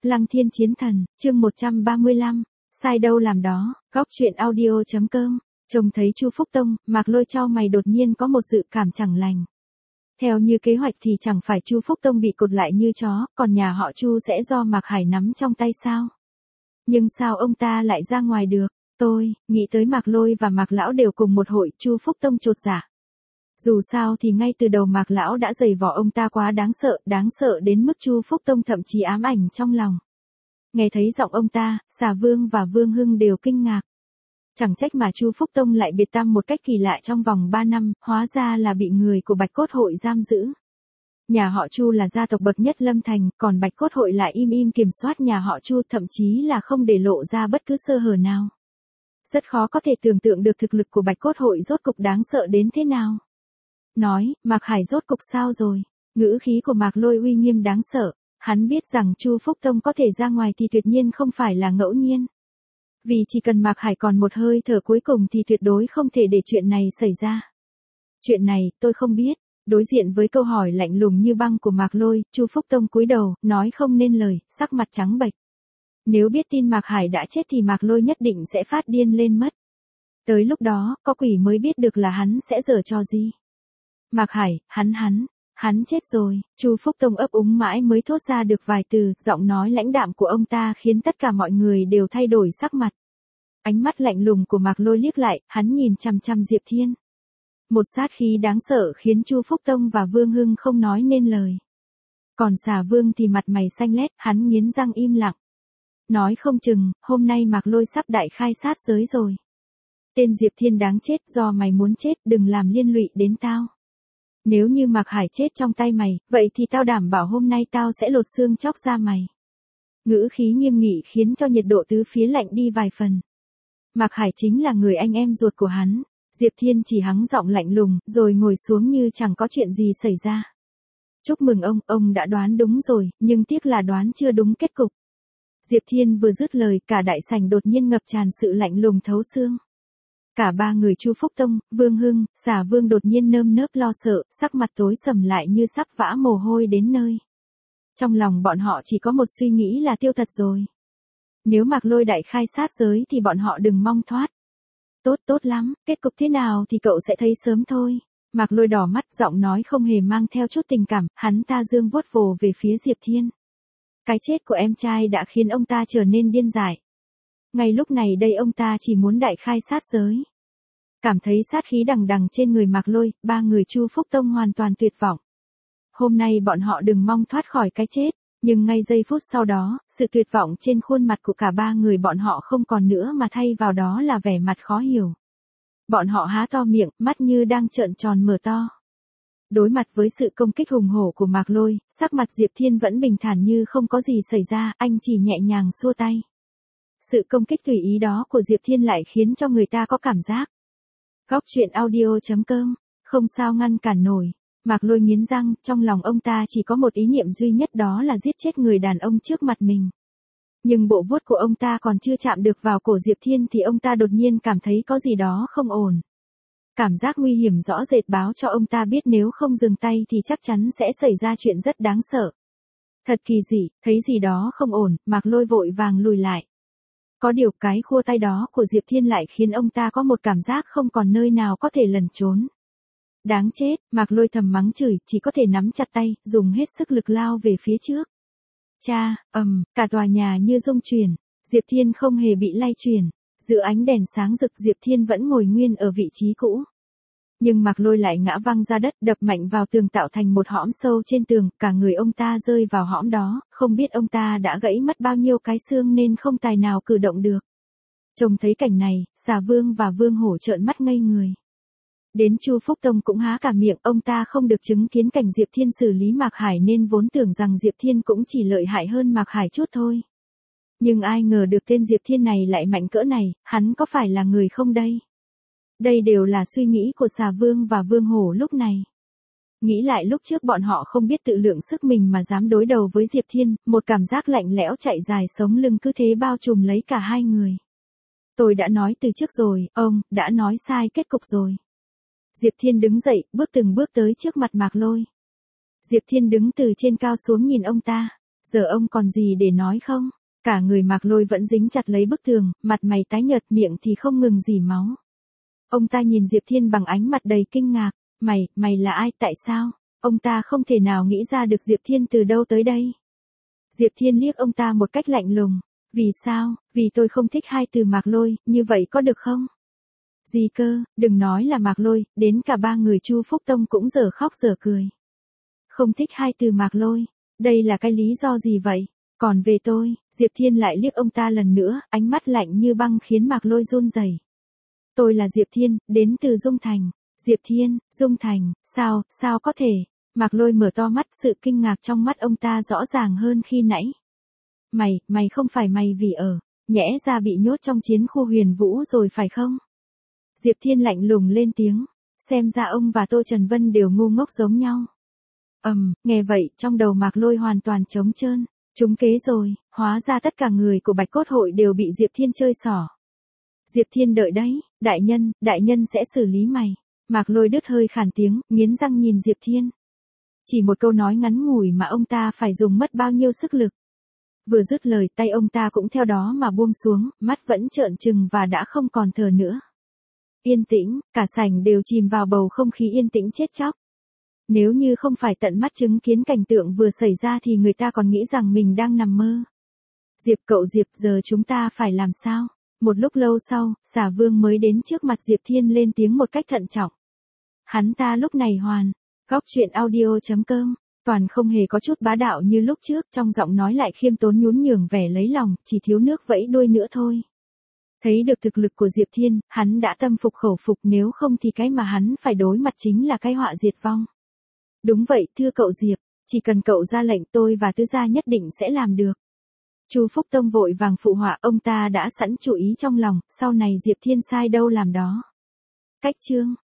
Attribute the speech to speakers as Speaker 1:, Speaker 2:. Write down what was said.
Speaker 1: Lăng Thiên Chiến Thần, chương 135, sai đâu làm đó, góc truyện audio.com. Trông thấy Chu Phúc Tông, Mạc Lôi chau mày đột nhiên có một dự cảm chẳng lành. Theo như kế hoạch thì chẳng phải Chu Phúc Tông bị cột lại như chó, còn nhà họ Chu sẽ do Mạc Hải nắm trong tay sao? Nhưng sao ông ta lại ra ngoài được? Tôi nghĩ tới Mạc Lôi và Mạc Lão đều cùng một hội, Chu Phúc Tông chột dạ. Dù sao thì ngay từ đầu Mạc Lão đã giày vò ông ta quá đáng sợ đến mức Chu Phúc Tông thậm chí ám ảnh trong lòng. Nghe thấy giọng ông ta, Xà Vương và Vương Hưng đều kinh ngạc. Chẳng trách mà Chu Phúc Tông lại biệt tăm một cách kỳ lạ trong vòng 3 năm, hóa ra là bị người của Bạch Cốt Hội giam giữ. Nhà họ Chu là gia tộc bậc nhất Lâm Thành, còn Bạch Cốt Hội lại im kiểm soát nhà họ Chu, thậm chí là không để lộ ra bất cứ sơ hở nào. Rất khó có thể tưởng tượng được thực lực của Bạch Cốt Hội rốt cục đáng sợ đến thế nào. Nói, Mạc Hải rốt cục sao rồi? Ngữ khí của Mạc Lôi uy nghiêm đáng sợ. Hắn biết rằng Chu Phúc Tông có thể ra ngoài thì tuyệt nhiên không phải là ngẫu nhiên. Vì chỉ cần Mạc Hải còn một hơi thở cuối cùng thì tuyệt đối không thể để chuyện này xảy ra. Chuyện này, tôi không biết. Đối diện với câu hỏi lạnh lùng như băng của Mạc Lôi, Chu Phúc Tông cúi đầu, nói không nên lời, sắc mặt trắng bệch. Nếu biết tin Mạc Hải đã chết thì Mạc Lôi nhất định sẽ phát điên lên mất. Tới lúc đó, có quỷ mới biết được là hắn sẽ giở trò gì. Mạc Hải, hắn chết rồi. Chu Phúc Tông ấp úng mãi mới thốt ra được vài từ, giọng nói lãnh đạm của ông ta khiến tất cả mọi người đều thay đổi sắc mặt. Ánh mắt lạnh lùng của Mạc Lôi liếc lại, hắn nhìn chằm chằm Diệp Thiên. Một sát khí đáng sợ khiến Chu Phúc Tông và Vương Hưng không nói nên lời. Còn Xà Vương thì mặt mày xanh lét, hắn nghiến răng im lặng. Nói không chừng, hôm nay Mạc Lôi sắp đại khai sát giới rồi. Tên Diệp Thiên đáng chết, do mày muốn chết, đừng làm liên lụy đến tao. Nếu như Mạc Hải chết trong tay mày, vậy thì tao đảm bảo hôm nay tao sẽ lột xương chóc da mày. Ngữ khí nghiêm nghị khiến cho nhiệt độ tứ phía lạnh đi vài phần. Mạc Hải chính là người anh em ruột của hắn. Diệp Thiên chỉ hắng giọng lạnh lùng, rồi ngồi xuống như chẳng có chuyện gì xảy ra. Chúc mừng ông đã đoán đúng rồi, nhưng tiếc là đoán chưa đúng kết cục. Diệp Thiên vừa dứt lời, cả đại sảnh đột nhiên ngập tràn sự lạnh lùng thấu xương. Cả ba người Chu Phúc Tông, Vương Hưng, Xà Vương đột nhiên nơm nớp lo sợ, sắc mặt tối sầm lại như sắp vã mồ hôi đến nơi. Trong lòng bọn họ chỉ có một suy nghĩ là tiêu thật rồi. Nếu Mạc Lôi đại khai sát giới thì bọn họ đừng mong thoát. Tốt lắm, kết cục thế nào thì cậu sẽ thấy sớm thôi. Mạc Lôi đỏ mắt, giọng nói không hề mang theo chút tình cảm, hắn ta dương vuốt vồ về phía Diệp Thiên. Cái chết của em trai đã khiến ông ta trở nên điên dại. Ngay lúc này đây ông ta chỉ muốn đại khai sát giới. Cảm thấy sát khí đằng đằng trên người Mạc Lôi, ba người Chu Phúc Tông hoàn toàn tuyệt vọng. Hôm nay bọn họ đừng mong thoát khỏi cái chết, nhưng ngay giây phút sau đó, sự tuyệt vọng trên khuôn mặt của cả ba người bọn họ không còn nữa mà thay vào đó là vẻ mặt khó hiểu. Bọn họ há to miệng, mắt như đang trợn tròn mở to. Đối mặt với sự công kích hùng hổ của Mạc Lôi, sắc mặt Diệp Thiên vẫn bình thản như không có gì xảy ra, anh chỉ nhẹ nhàng xua tay. Sự công kích tùy ý đó của Diệp Thiên lại khiến cho người ta có cảm giác. Góc truyện audio.com, không sao ngăn cản nổi. Mạc Lôi nghiến răng, trong lòng ông ta chỉ có một ý niệm duy nhất, đó là giết chết người đàn ông trước mặt mình. Nhưng bộ vuốt của ông ta còn chưa chạm được vào cổ Diệp Thiên thì ông ta đột nhiên cảm thấy có gì đó không ổn. Cảm giác nguy hiểm rõ rệt báo cho ông ta biết nếu không dừng tay thì chắc chắn sẽ xảy ra chuyện rất đáng sợ. Thật kỳ dị, thấy gì đó không ổn, Mạc Lôi vội vàng lùi lại. Có điều cái khua tay đó của Diệp Thiên lại khiến ông ta có một cảm giác không còn nơi nào có thể lẩn trốn. Đáng chết, Mạc Lôi thầm mắng chửi, chỉ có thể nắm chặt tay, dùng hết sức lực lao về phía trước. Cha, cả tòa nhà như rung chuyển, Diệp Thiên không hề bị lay chuyển. Giữa ánh đèn sáng rực Diệp Thiên vẫn ngồi nguyên ở vị trí cũ. Nhưng Mạc Lôi lại ngã văng ra đất, đập mạnh vào tường tạo thành một hõm sâu trên tường, cả người ông ta rơi vào hõm đó, không biết ông ta đã gãy mất bao nhiêu cái xương nên không tài nào cử động được. Trông thấy cảnh này, Xà Vương và Vương Hổ trợn mắt ngây người. Đến Chu Phúc Tông cũng há cả miệng, ông ta không được chứng kiến cảnh Diệp Thiên xử lý Mạc Hải nên vốn tưởng rằng Diệp Thiên cũng chỉ lợi hại hơn Mạc Hải chút thôi. Nhưng ai ngờ được tên Diệp Thiên này lại mạnh cỡ này, hắn có phải là người không đây? Đây đều là suy nghĩ của Xà Vương và Vương Hổ lúc này. Nghĩ lại lúc trước bọn họ không biết tự lượng sức mình mà dám đối đầu với Diệp Thiên, một cảm giác lạnh lẽo chạy dài sống lưng cứ thế bao trùm lấy cả hai người. Tôi đã nói từ trước rồi, ông đã nói sai kết cục rồi. Diệp Thiên đứng dậy, bước từng bước tới trước mặt Mạc Lôi. Diệp Thiên đứng từ trên cao xuống nhìn ông ta. Giờ ông còn gì để nói không? Cả người Mạc Lôi vẫn dính chặt lấy bức tường, mặt mày tái nhợt, miệng thì không ngừng rỉ máu. Ông ta nhìn Diệp Thiên bằng ánh mặt đầy kinh ngạc. Mày là ai, tại sao? Ông ta không thể nào nghĩ ra được Diệp Thiên từ đâu tới đây. Diệp Thiên liếc ông ta một cách lạnh lùng. Vì sao? Vì tôi không thích hai từ Mạc Lôi, như vậy có được không? Gì cơ, đừng nói là Mạc Lôi, đến cả ba người Chu Phúc Tông cũng dở khóc dở cười. Không thích hai từ Mạc Lôi, đây là cái lý do gì vậy? Còn về tôi, Diệp Thiên lại liếc ông ta lần nữa, ánh mắt lạnh như băng khiến Mạc Lôi run rẩy. Tôi là Diệp Thiên, đến từ Dung Thành. Diệp Thiên, Dung Thành, sao có thể? Mạc Lôi mở to mắt, sự kinh ngạc trong mắt ông ta rõ ràng hơn khi nãy. Mày không phải mày vì nhẽ ra bị nhốt trong chiến khu Huyền Vũ rồi phải không? Diệp Thiên lạnh lùng lên tiếng, xem ra ông và Tô Trần Vân đều ngu ngốc giống nhau. Nghe vậy, trong đầu Mạc Lôi hoàn toàn trống trơn, trúng kế rồi, hóa ra tất cả người của Bạch Cốt hội đều bị Diệp Thiên chơi xỏ. Diệp Thiên đợi đấy, đại nhân sẽ xử lý mày. Mạc Lôi đứt hơi khàn tiếng, nghiến răng nhìn Diệp Thiên. Chỉ một câu nói ngắn ngủi mà ông ta phải dùng mất bao nhiêu sức lực. Vừa dứt lời, tay ông ta cũng theo đó mà buông xuống, mắt vẫn trợn trừng và đã không còn thở nữa. Yên tĩnh, cả sảnh đều chìm vào bầu không khí yên tĩnh chết chóc. Nếu như không phải tận mắt chứng kiến cảnh tượng vừa xảy ra thì người ta còn nghĩ rằng mình đang nằm mơ. Cậu Diệp, giờ chúng ta phải làm sao? Một lúc lâu sau, Xà Vương mới đến trước mặt Diệp Thiên lên tiếng một cách thận trọng. Hắn ta lúc này góc truyện audio.com, toàn không hề có chút bá đạo như lúc trước, trong giọng nói lại khiêm tốn nhún nhường vẻ lấy lòng, chỉ thiếu nước vẫy đuôi nữa thôi. Thấy được thực lực của Diệp Thiên, hắn đã tâm phục khẩu phục, nếu không thì cái mà hắn phải đối mặt chính là cái họa diệt vong. Đúng vậy, thưa cậu Diệp, chỉ cần cậu ra lệnh tôi và Tứ gia nhất định sẽ làm được. Chu Phúc Tông vội vàng phụ họa, ông ta đã sẵn chủ ý trong lòng, sau này Diệp Thiên sai đâu làm đó. Cách chương